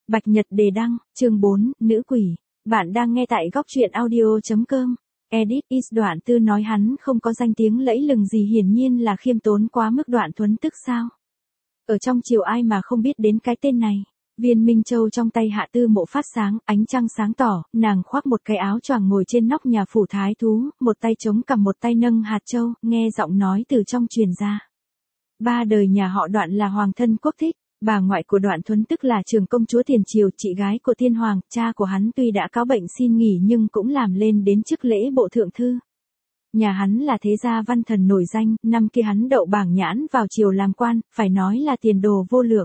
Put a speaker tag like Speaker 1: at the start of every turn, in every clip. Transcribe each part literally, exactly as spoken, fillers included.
Speaker 1: Bạch Nhật đề đăng, chương bốn, nữ quỷ. Bạn đang nghe tại góc truyện audio.com. Edit is Đoạn Tư nói hắn không có danh tiếng lẫy lừng gì, hiển nhiên là khiêm tốn quá mức. Đoạn Tuấn Tức sao? Ở trong triều ai mà không biết đến cái tên này. Viên Minh Châu trong tay Hạ Tư Mộ phát sáng, ánh trăng sáng tỏ, nàng khoác một cái áo choàng ngồi trên nóc nhà phủ thái thú, một tay chống cằm một tay nâng hạt châu, nghe giọng nói từ trong truyền ra. Ba đời nhà họ Đoạn là hoàng thân quốc thích. Bà ngoại của Đoạn Tuấn Tức là Trường công chúa tiền triều, chị gái của Thiên Hoàng. Cha của hắn tuy đã cáo bệnh xin nghỉ nhưng cũng làm lên đến chức lễ bộ thượng thư. Nhà hắn là thế gia văn thần nổi danh, năm kia hắn đậu bảng nhãn vào triều làm quan, phải nói là tiền đồ vô lượng.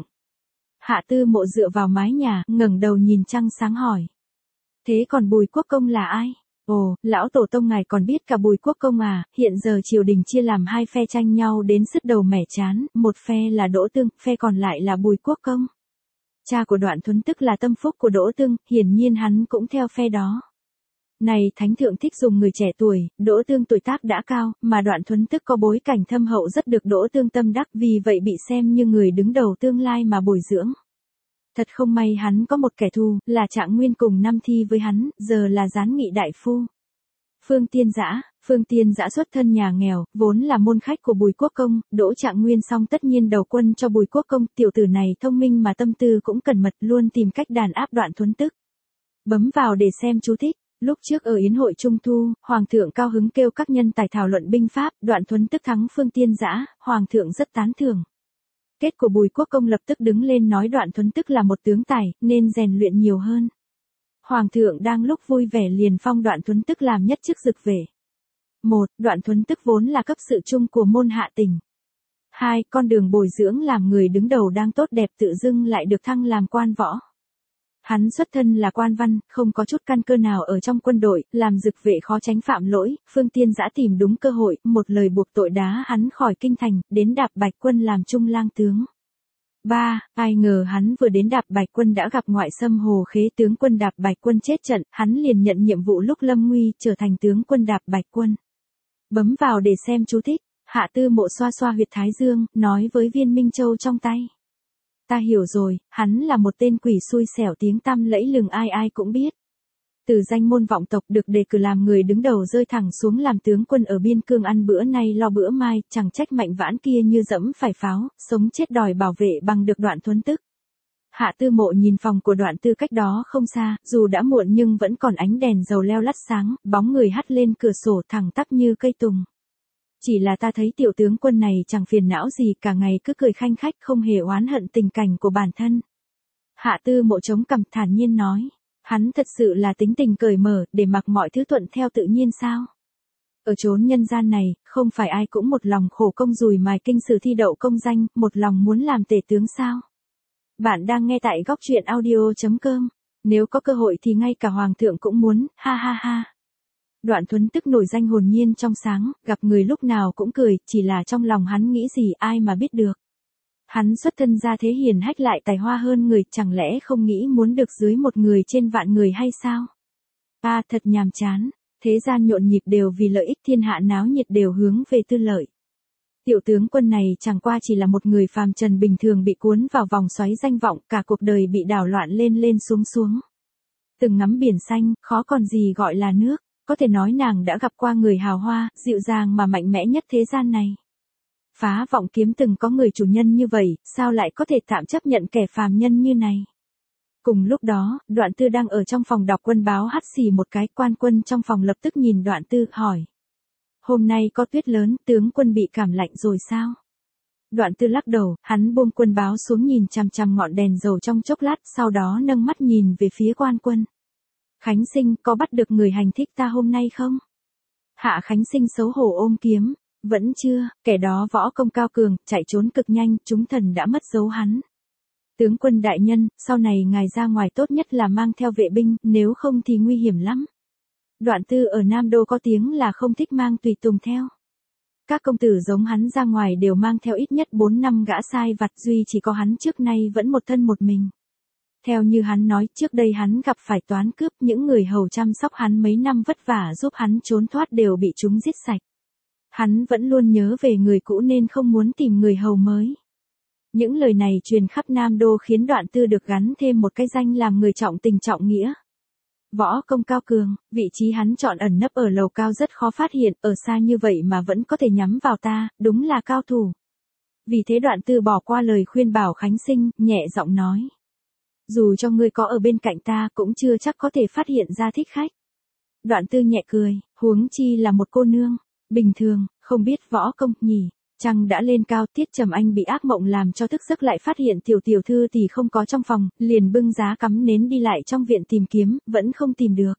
Speaker 1: Hạ Tư Mộ dựa vào mái nhà, ngẩng đầu nhìn trăng sáng hỏi. Thế còn Bùi Quốc Công là ai? Ồ, lão tổ tông ngài còn biết cả Bùi Quốc Công à? Hiện giờ triều đình chia làm hai phe tranh nhau đến sứt đầu mẻ chán, một phe là Đỗ Tương, phe còn lại là Bùi Quốc Công. Cha của Đoạn Tuấn Tức là tâm phúc của Đỗ Tương, hiển nhiên hắn cũng theo phe đó. Này thánh thượng thích dùng người trẻ tuổi, Đỗ Tương tuổi tác đã cao, mà Đoạn Tuấn Tức có bối cảnh thâm hậu rất được Đỗ Tương tâm đắc, vì vậy bị xem như người đứng đầu tương lai mà bồi dưỡng. Thật không may hắn có một kẻ thù, là Trạng Nguyên cùng năm thi với hắn, giờ là gián nghị đại phu. Phương Tiên Dã, Phương Tiên Dã xuất thân nhà nghèo, vốn là môn khách của Bùi Quốc Công, đỗ Trạng Nguyên xong tất nhiên đầu quân cho Bùi Quốc Công, tiểu tử này thông minh mà tâm tư cũng cẩn mật, luôn tìm cách đàn áp Đoạn Tuấn Tức. Bấm vào để xem chú thích. Lúc trước ở yến hội Trung Thu, Hoàng thượng cao hứng kêu các nhân tài thảo luận binh pháp, Đoạn Tuấn Tức thắng Phương Tiên Dã, Hoàng thượng rất tán thưởng. Kết của Bùi Quốc Công lập tức đứng lên nói Đoạn Tuấn Tức là một tướng tài, nên rèn luyện nhiều hơn. Hoàng thượng đang lúc vui vẻ liền phong Đoạn Tuấn Tức làm nhất chức dực vệ. một. Đoạn Tuấn Tức vốn là cấp sự trung của môn Hạ Tỉnh. hai. Con đường bồi dưỡng làm người đứng đầu đang tốt đẹp, tự dưng lại được thăng làm quan võ. Hắn xuất thân là quan văn, không có chút căn cơ nào ở trong quân đội, làm dực vệ khó tránh phạm lỗi. Phương Tiên Dã tìm đúng cơ hội, một lời buộc tội đá hắn khỏi kinh thành, đến Đạp Bạch Quân làm trung lang tướng. ba. Ai ngờ hắn vừa đến Đạp Bạch Quân đã gặp ngoại xâm Hồ Khế, tướng quân Đạp Bạch Quân chết trận, hắn liền nhận nhiệm vụ lúc lâm nguy, trở thành tướng quân Đạp Bạch Quân. Bấm vào để xem chú thích. Hạ Tư Mộ xoa xoa huyệt thái dương, nói với Viên Minh Châu trong tay. Ta hiểu rồi, hắn là một tên quỷ xui xẻo, tiếng tăm lẫy lừng ai ai cũng biết. Từ danh môn vọng tộc được đề cử làm người đứng đầu rơi thẳng xuống làm tướng quân ở biên cương, ăn bữa nay lo bữa mai, chẳng trách Mạnh Vãn kia như dẫm phải pháo, sống chết đòi bảo vệ bằng được Đoạn Tuấn Tức. Hạ Tư Mộ nhìn phòng của Đoạn Tư cách đó không xa, dù đã muộn nhưng vẫn còn ánh đèn dầu leo lắt sáng, bóng người hắt lên cửa sổ thẳng tắp như cây tùng. Chỉ là ta thấy tiểu tướng quân này chẳng phiền não gì, cả ngày cứ cười khanh khách, không hề oán hận tình cảnh của bản thân. Hạ Tư Mộ chống cằm thản nhiên nói, hắn thật sự là tính tình cởi mở, để mặc mọi thứ thuận theo tự nhiên sao? Ở chốn nhân gian này, không phải ai cũng một lòng khổ công dùi mài kinh sử thi đậu công danh, một lòng muốn làm tể tướng sao? Bạn đang nghe tại góc truyện audio.com. Nếu có cơ hội thì ngay cả hoàng thượng cũng muốn, ha ha ha. Đoạn Tuấn Tức nổi danh hồn nhiên trong sáng, gặp người lúc nào cũng cười, chỉ là trong lòng hắn nghĩ gì ai mà biết được. Hắn xuất thân ra thế hiền hách lại tài hoa hơn người, chẳng lẽ không nghĩ muốn được dưới một người trên vạn người hay sao? À, thật nhàm chán, thế gian nhộn nhịp đều vì lợi ích, thiên hạ náo nhiệt đều hướng về tư lợi. Tiểu tướng quân này chẳng qua chỉ là một người phàm trần bình thường bị cuốn vào vòng xoáy danh vọng, cả cuộc đời bị đảo loạn lên lên xuống xuống. Từng ngắm biển xanh, khó còn gì gọi là nước. Có thể nói nàng đã gặp qua người hào hoa, dịu dàng mà mạnh mẽ nhất thế gian này. Phá Vọng Kiếm từng có người chủ nhân như vậy, sao lại có thể tạm chấp nhận kẻ phàm nhân như này? Cùng lúc đó, Đoạn Tư đang ở trong phòng đọc quân báo hắt xì một cái, quan quân trong phòng lập tức nhìn Đoạn Tư, hỏi. Hôm nay có tuyết lớn, tướng quân bị cảm lạnh rồi sao? Đoạn Tư lắc đầu, hắn buông quân báo xuống nhìn chằm chằm ngọn đèn dầu trong chốc lát, sau đó nâng mắt nhìn về phía quan quân. Khánh Sinh, có bắt được người hành thích ta hôm nay không? Hạ Khánh Sinh xấu hổ ôm kiếm, vẫn chưa, kẻ đó võ công cao cường, chạy trốn cực nhanh, chúng thần đã mất dấu hắn. Tướng quân đại nhân, sau này ngài ra ngoài tốt nhất là mang theo vệ binh, nếu không thì nguy hiểm lắm. Đoạn Tư ở Nam Đô có tiếng là không thích mang tùy tùng theo. Các công tử giống hắn ra ngoài đều mang theo ít nhất bốn năm gã sai vặt, duy chỉ có hắn trước nay vẫn một thân một mình. Theo như hắn nói, trước đây hắn gặp phải toán cướp, những người hầu chăm sóc hắn mấy năm vất vả giúp hắn trốn thoát đều bị chúng giết sạch. Hắn vẫn luôn nhớ về người cũ nên không muốn tìm người hầu mới. Những lời này truyền khắp Nam Đô khiến Đoạn Tư được gắn thêm một cái danh làm người trọng tình trọng nghĩa. Võ công cao cường, vị trí hắn chọn ẩn nấp ở lầu cao rất khó phát hiện, ở xa như vậy mà vẫn có thể nhắm vào ta, đúng là cao thủ. Vì thế Đoạn Tư bỏ qua lời khuyên bảo Khánh Sinh, nhẹ giọng nói. Dù cho ngươi có ở bên cạnh ta cũng chưa chắc có thể phát hiện ra thích khách. Đoạn Tư nhẹ cười, huống chi là một cô nương, bình thường, không biết võ công nhỉ. Trăng đã lên cao, Tiết Trầm Anh bị ác mộng làm cho thức giấc lại phát hiện tiểu tiểu thư thì không có trong phòng, liền bưng giá cắm nến đi lại trong viện tìm kiếm, vẫn không tìm được.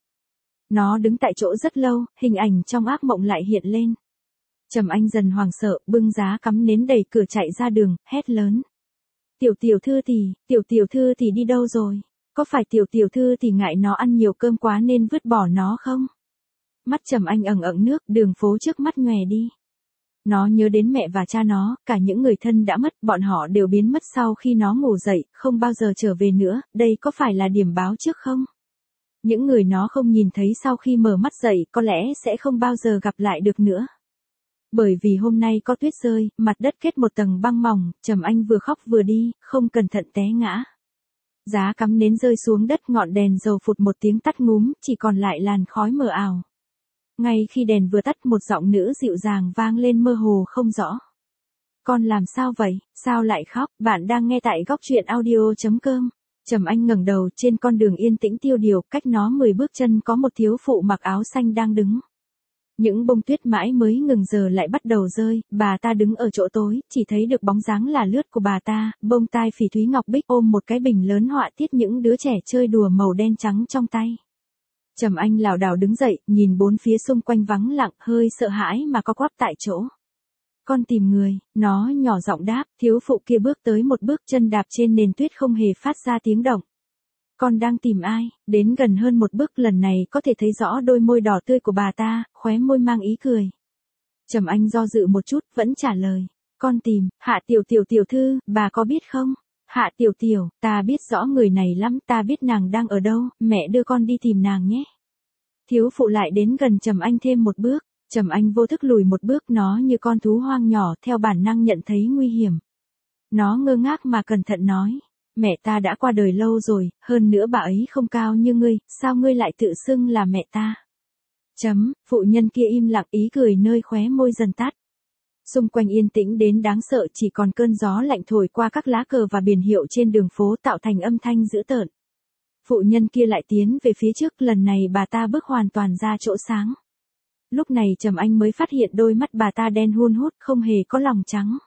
Speaker 1: Nó đứng tại chỗ rất lâu, hình ảnh trong ác mộng lại hiện lên. Trầm Anh dần hoảng sợ, bưng giá cắm nến đẩy cửa chạy ra đường, hét lớn. Tiểu tiểu thư thì, tiểu tiểu thư thì đi đâu rồi? Có phải tiểu tiểu thư thì ngại nó ăn nhiều cơm quá nên vứt bỏ nó không? Mắt Trầm Anh ẩn ẩn nước, đường phố trước mắt nhòe đi. Nó nhớ đến mẹ và cha nó, cả những người thân đã mất, bọn họ đều biến mất sau khi nó ngủ dậy, không bao giờ trở về nữa, đây có phải là điểm báo trước không? Những người nó không nhìn thấy sau khi mở mắt dậy có lẽ sẽ không bao giờ gặp lại được nữa. Bởi vì hôm nay có tuyết rơi, mặt đất kết một tầng băng mỏng, Trầm Anh vừa khóc vừa đi, không cẩn thận té ngã. Giá cắm nến rơi xuống đất, ngọn đèn dầu phụt một tiếng tắt ngúm, chỉ còn lại làn khói mờ ảo. Ngay khi đèn vừa tắt, một giọng nữ dịu dàng vang lên mơ hồ không rõ. Con làm sao vậy, sao lại khóc? Bạn đang nghe tại góc truyện audio chấm com. Trầm Anh ngẩng đầu, trên con đường yên tĩnh tiêu điều, cách nó mười bước chân có một thiếu phụ mặc áo xanh đang đứng. Những bông tuyết mãi mới ngừng giờ lại bắt đầu rơi, bà ta đứng ở chỗ tối, chỉ thấy được bóng dáng là lướt của bà ta, bông tai phỉ thúy ngọc bích ôm một cái bình lớn họa tiết những đứa trẻ chơi đùa màu đen trắng trong tay. Trầm Anh lảo đảo đứng dậy, nhìn bốn phía xung quanh vắng lặng, hơi sợ hãi mà co quắp tại chỗ. Con tìm người, nó nhỏ giọng đáp, thiếu phụ kia bước tới một bước, chân đạp trên nền tuyết không hề phát ra tiếng động. Con đang tìm ai? Đến gần hơn một bước, lần này có thể thấy rõ đôi môi đỏ tươi của bà ta, khóe môi mang ý cười. Trầm Anh do dự một chút, vẫn trả lời. Con tìm, Hạ tiểu tiểu tiểu thư, bà có biết không? Hạ tiểu tiểu, ta biết rõ người này lắm, ta biết nàng đang ở đâu, mẹ đưa con đi tìm nàng nhé. Thiếu phụ lại đến gần Trầm Anh thêm một bước, Trầm Anh vô thức lùi một bước, nó như con thú hoang nhỏ, theo bản năng nhận thấy nguy hiểm. Nó ngơ ngác mà cẩn thận nói. Mẹ ta đã qua đời lâu rồi, hơn nữa bà ấy không cao như ngươi, sao ngươi lại tự xưng là mẹ ta? Chấm, phụ nhân kia im lặng, ý cười nơi khóe môi dần tắt. Xung quanh yên tĩnh đến đáng sợ, chỉ còn cơn gió lạnh thổi qua các lá cờ và biển hiệu trên đường phố tạo thành âm thanh dữ tợn. Phụ nhân kia lại tiến về phía trước, lần này bà ta bước hoàn toàn ra chỗ sáng. Lúc này Trầm Anh mới phát hiện đôi mắt bà ta đen hun hút, không hề có lòng trắng.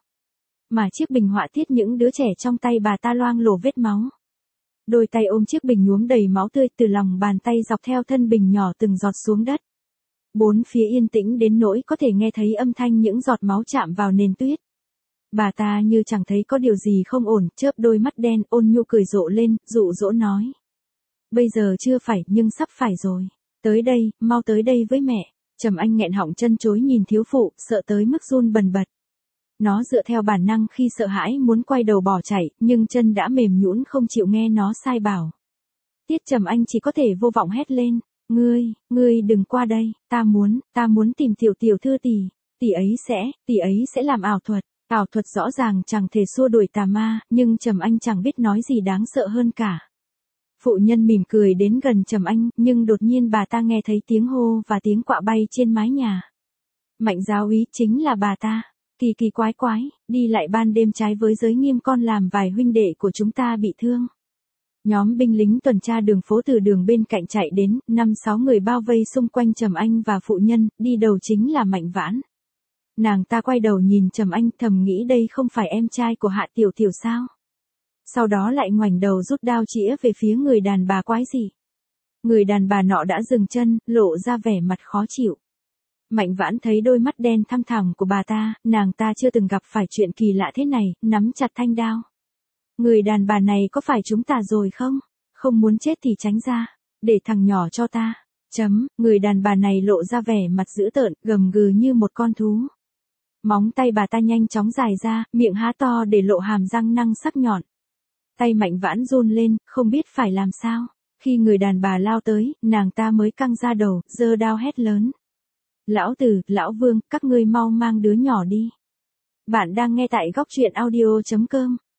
Speaker 1: Mà chiếc bình họa tiết những đứa trẻ trong tay bà ta loang lổ vết máu. Đôi tay ôm chiếc bình nhuốm đầy máu tươi, từ lòng bàn tay dọc theo thân bình nhỏ từng giọt xuống đất. Bốn phía yên tĩnh đến nỗi có thể nghe thấy âm thanh những giọt máu chạm vào nền tuyết. Bà ta như chẳng thấy có điều gì không ổn, chớp đôi mắt đen, ôn nhu cười rộ lên, dụ dỗ nói. Bây giờ chưa phải, nhưng sắp phải rồi. Tới đây, mau tới đây với mẹ. Trầm Anh nghẹn họng chân chối nhìn thiếu phụ, sợ tới mức run bần bật. Nó dựa theo bản năng khi sợ hãi muốn quay đầu bỏ chạy, nhưng chân đã mềm nhũn không chịu nghe nó sai bảo. Tiết Trầm Anh chỉ có thể vô vọng hét lên, ngươi, ngươi đừng qua đây, ta muốn, ta muốn tìm tiểu tiểu thư tỷ, tỷ ấy sẽ, tỷ ấy sẽ làm ảo thuật, ảo thuật rõ ràng chẳng thể xua đuổi tà ma, nhưng Trầm Anh chẳng biết nói gì đáng sợ hơn cả. Phụ nhân mỉm cười đến gần Trầm Anh, nhưng đột nhiên bà ta nghe thấy tiếng hô và tiếng quạ bay trên mái nhà. Mạnh giáo úy chính là bà ta. Kỳ kỳ quái quái, đi lại ban đêm trái với giới nghiêm, con làm vài huynh đệ của chúng ta bị thương. Nhóm binh lính tuần tra đường phố từ đường bên cạnh chạy đến, năm sáu người bao vây xung quanh Trầm Anh và phụ nhân, đi đầu chính là Mạnh Vãn. Nàng ta quay đầu nhìn Trầm Anh, thầm nghĩ đây không phải em trai của Hạ tiểu tiểu sao? Sau đó lại ngoảnh đầu rút đao chĩa về phía người đàn bà quái dị. Người đàn bà nọ đã dừng chân, lộ ra vẻ mặt khó chịu. Mạnh Vãn thấy đôi mắt đen thăm thẳm của bà ta, nàng ta chưa từng gặp phải chuyện kỳ lạ thế này, nắm chặt thanh đao. Người đàn bà này có phải chúng ta rồi không? Không muốn chết thì tránh ra, để thằng nhỏ cho ta. Chấm, người đàn bà này lộ ra vẻ mặt dữ tợn, gầm gừ như một con thú. Móng tay bà ta nhanh chóng dài ra, miệng há to để lộ hàm răng nanh sắc nhọn. Tay Mạnh Vãn run lên, không biết phải làm sao. Khi người đàn bà lao tới, nàng ta mới căng ra đầu, giơ đao hét lớn. Lão Tử, Lão Vương, các ngươi mau mang đứa nhỏ đi. Bạn đang nghe tại góc truyện audio chấm com.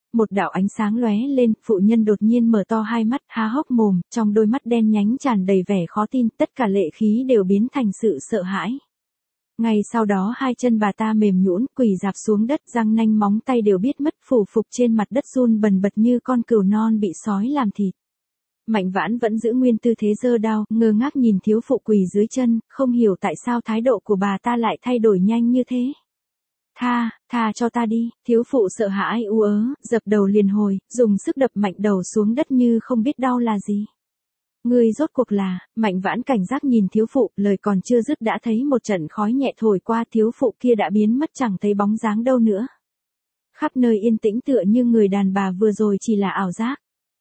Speaker 1: Một đạo ánh sáng lóe lên, phụ nhân đột nhiên mở to hai mắt, há hốc mồm, trong đôi mắt đen nhánh tràn đầy vẻ khó tin, tất cả lệ khí đều biến thành sự sợ hãi. Ngay sau đó hai chân bà ta mềm nhũn, quỳ rạp xuống đất, răng nanh móng tay đều biết mất, phủ phục trên mặt đất run bần bật như con cừu non bị sói làm thịt. Mạnh Vãn vẫn giữ nguyên tư thế giơ đao, ngơ ngác nhìn thiếu phụ quỳ dưới chân, không hiểu tại sao thái độ của bà ta lại thay đổi nhanh như thế. Tha, tha cho ta đi, thiếu phụ sợ hãi u ớ, dập đầu liền hồi, dùng sức đập mạnh đầu xuống đất như không biết đau là gì. Ngươi rốt cuộc là, Mạnh Vãn cảnh giác nhìn thiếu phụ, lời còn chưa dứt đã thấy một trận khói nhẹ thổi qua, thiếu phụ kia đã biến mất chẳng thấy bóng dáng đâu nữa. Khắp nơi yên tĩnh tựa như người đàn bà vừa rồi chỉ là ảo giác.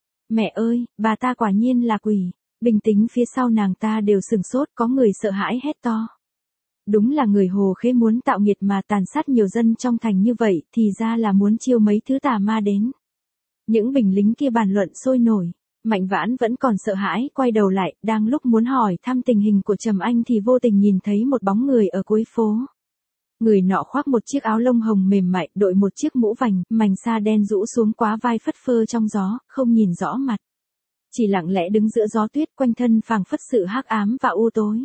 Speaker 1: Mẹ ơi, bà ta quả nhiên là quỷ. Bình tĩnh phía sau nàng ta đều sừng sốt, có người sợ hãi hét to. Đúng là người Hồ Khế muốn tạo nghiệt mà tàn sát nhiều dân trong thành như vậy, thì ra là muốn chiêu mấy thứ tà ma đến. Những binh lính kia bàn luận sôi nổi. Mạnh Vãn vẫn còn sợ hãi, quay đầu lại, đang lúc muốn hỏi thăm tình hình của Trầm Anh thì vô tình nhìn thấy một bóng người ở cuối phố. Người nọ khoác một chiếc áo lông hồng mềm mại, đội một chiếc mũ vành, mành sa đen rũ xuống quá vai phất phơ trong gió, không nhìn rõ mặt. Chỉ lặng lẽ đứng giữa gió tuyết, quanh thân phảng phất sự hắc ám và u tối.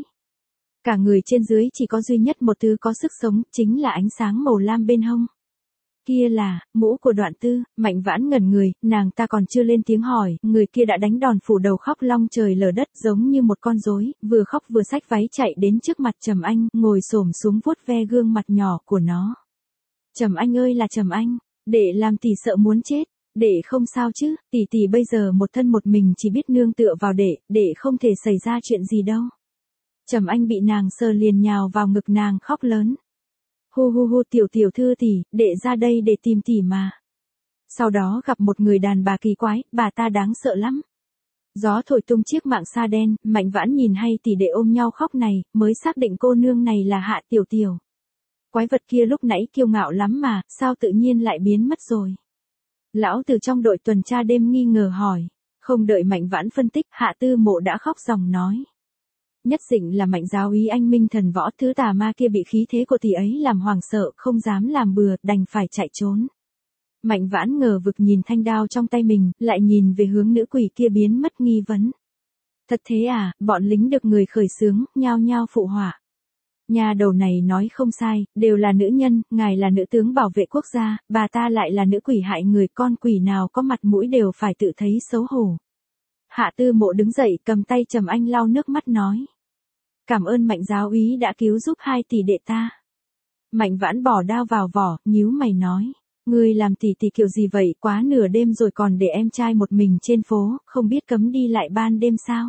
Speaker 1: Cả người trên dưới chỉ có duy nhất một thứ có sức sống, chính là ánh sáng màu lam bên hông. Kia là, mũ của Đoạn Tư. Mạnh Vãn ngẩn người, nàng ta còn chưa lên tiếng hỏi, người kia đã đánh đòn phủ đầu khóc long trời lở đất giống như một con rối, vừa khóc vừa xách váy chạy đến trước mặt Trầm Anh, ngồi xổm xuống vuốt ve gương mặt nhỏ của nó. Trầm Anh ơi là Trầm Anh, đệ làm tỷ sợ muốn chết, đệ không sao chứ, tỷ tỷ bây giờ một thân một mình chỉ biết nương tựa vào đệ, đệ không thể xảy ra chuyện gì đâu. Trầm Anh bị nàng sờ liền nhào vào ngực nàng khóc lớn. Hu hu hu tiểu tiểu thư tỷ, đệ ra đây để tìm tỷ mà. Sau đó gặp một người đàn bà kỳ quái, bà ta đáng sợ lắm. Gió thổi tung chiếc mạng sa đen, Mạnh Vãn nhìn hay tỷ đệ ôm nhau khóc này, mới xác định cô nương này là Hạ Tiểu Tiểu. Quái vật kia lúc nãy kiêu ngạo lắm mà, sao tự nhiên lại biến mất rồi. Lão từ trong đội tuần tra đêm nghi ngờ hỏi. Không đợi Mạnh Vãn phân tích, Hạ Tư Mộ đã khóc ròng nói. Nhất định là Mạnh giáo úy anh minh thần võ, thứ tà ma kia bị khí thế của tỷ ấy làm hoảng sợ, không dám làm bừa, đành phải chạy trốn. Mạnh Vãn ngờ vực nhìn thanh đao trong tay mình, lại nhìn về hướng nữ quỷ kia biến mất nghi vấn. Thật thế à, bọn lính được người khởi xướng, nhao nhao phụ họa. Nhà đầu này nói không sai, đều là nữ nhân, ngài là nữ tướng bảo vệ quốc gia, bà ta lại là nữ quỷ hại người, con quỷ nào có mặt mũi đều phải tự thấy xấu hổ. Hạ Tư Mộ đứng dậy, cầm tay Trầm Anh lau nước mắt nói. Cảm ơn Mạnh giáo úy đã cứu giúp hai tỷ đệ ta. Mạnh Vãn bỏ đao vào vỏ, nhíu mày nói. Ngươi làm tỷ tỷ kiểu gì vậy, quá nửa đêm rồi còn để em trai một mình trên phố, không biết cấm đi lại ban đêm sao?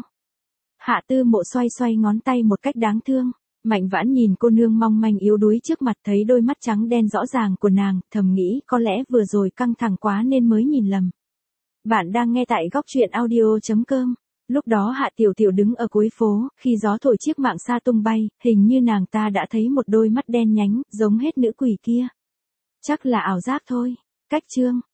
Speaker 1: Hạ Tư Mộ xoay xoay ngón tay một cách đáng thương. Mạnh Vãn nhìn cô nương mong manh yếu đuối trước mặt, thấy đôi mắt trắng đen rõ ràng của nàng, thầm nghĩ có lẽ vừa rồi căng thẳng quá nên mới nhìn lầm. Bạn đang nghe tại góc truyện audio chấm com. Lúc đó Hạ Tiểu Tiểu đứng ở cuối phố, khi gió thổi chiếc mạng sa tung bay, hình như nàng ta đã thấy một đôi mắt đen nhánh, giống hết nữ quỷ kia. Chắc là ảo giác thôi. Cách chương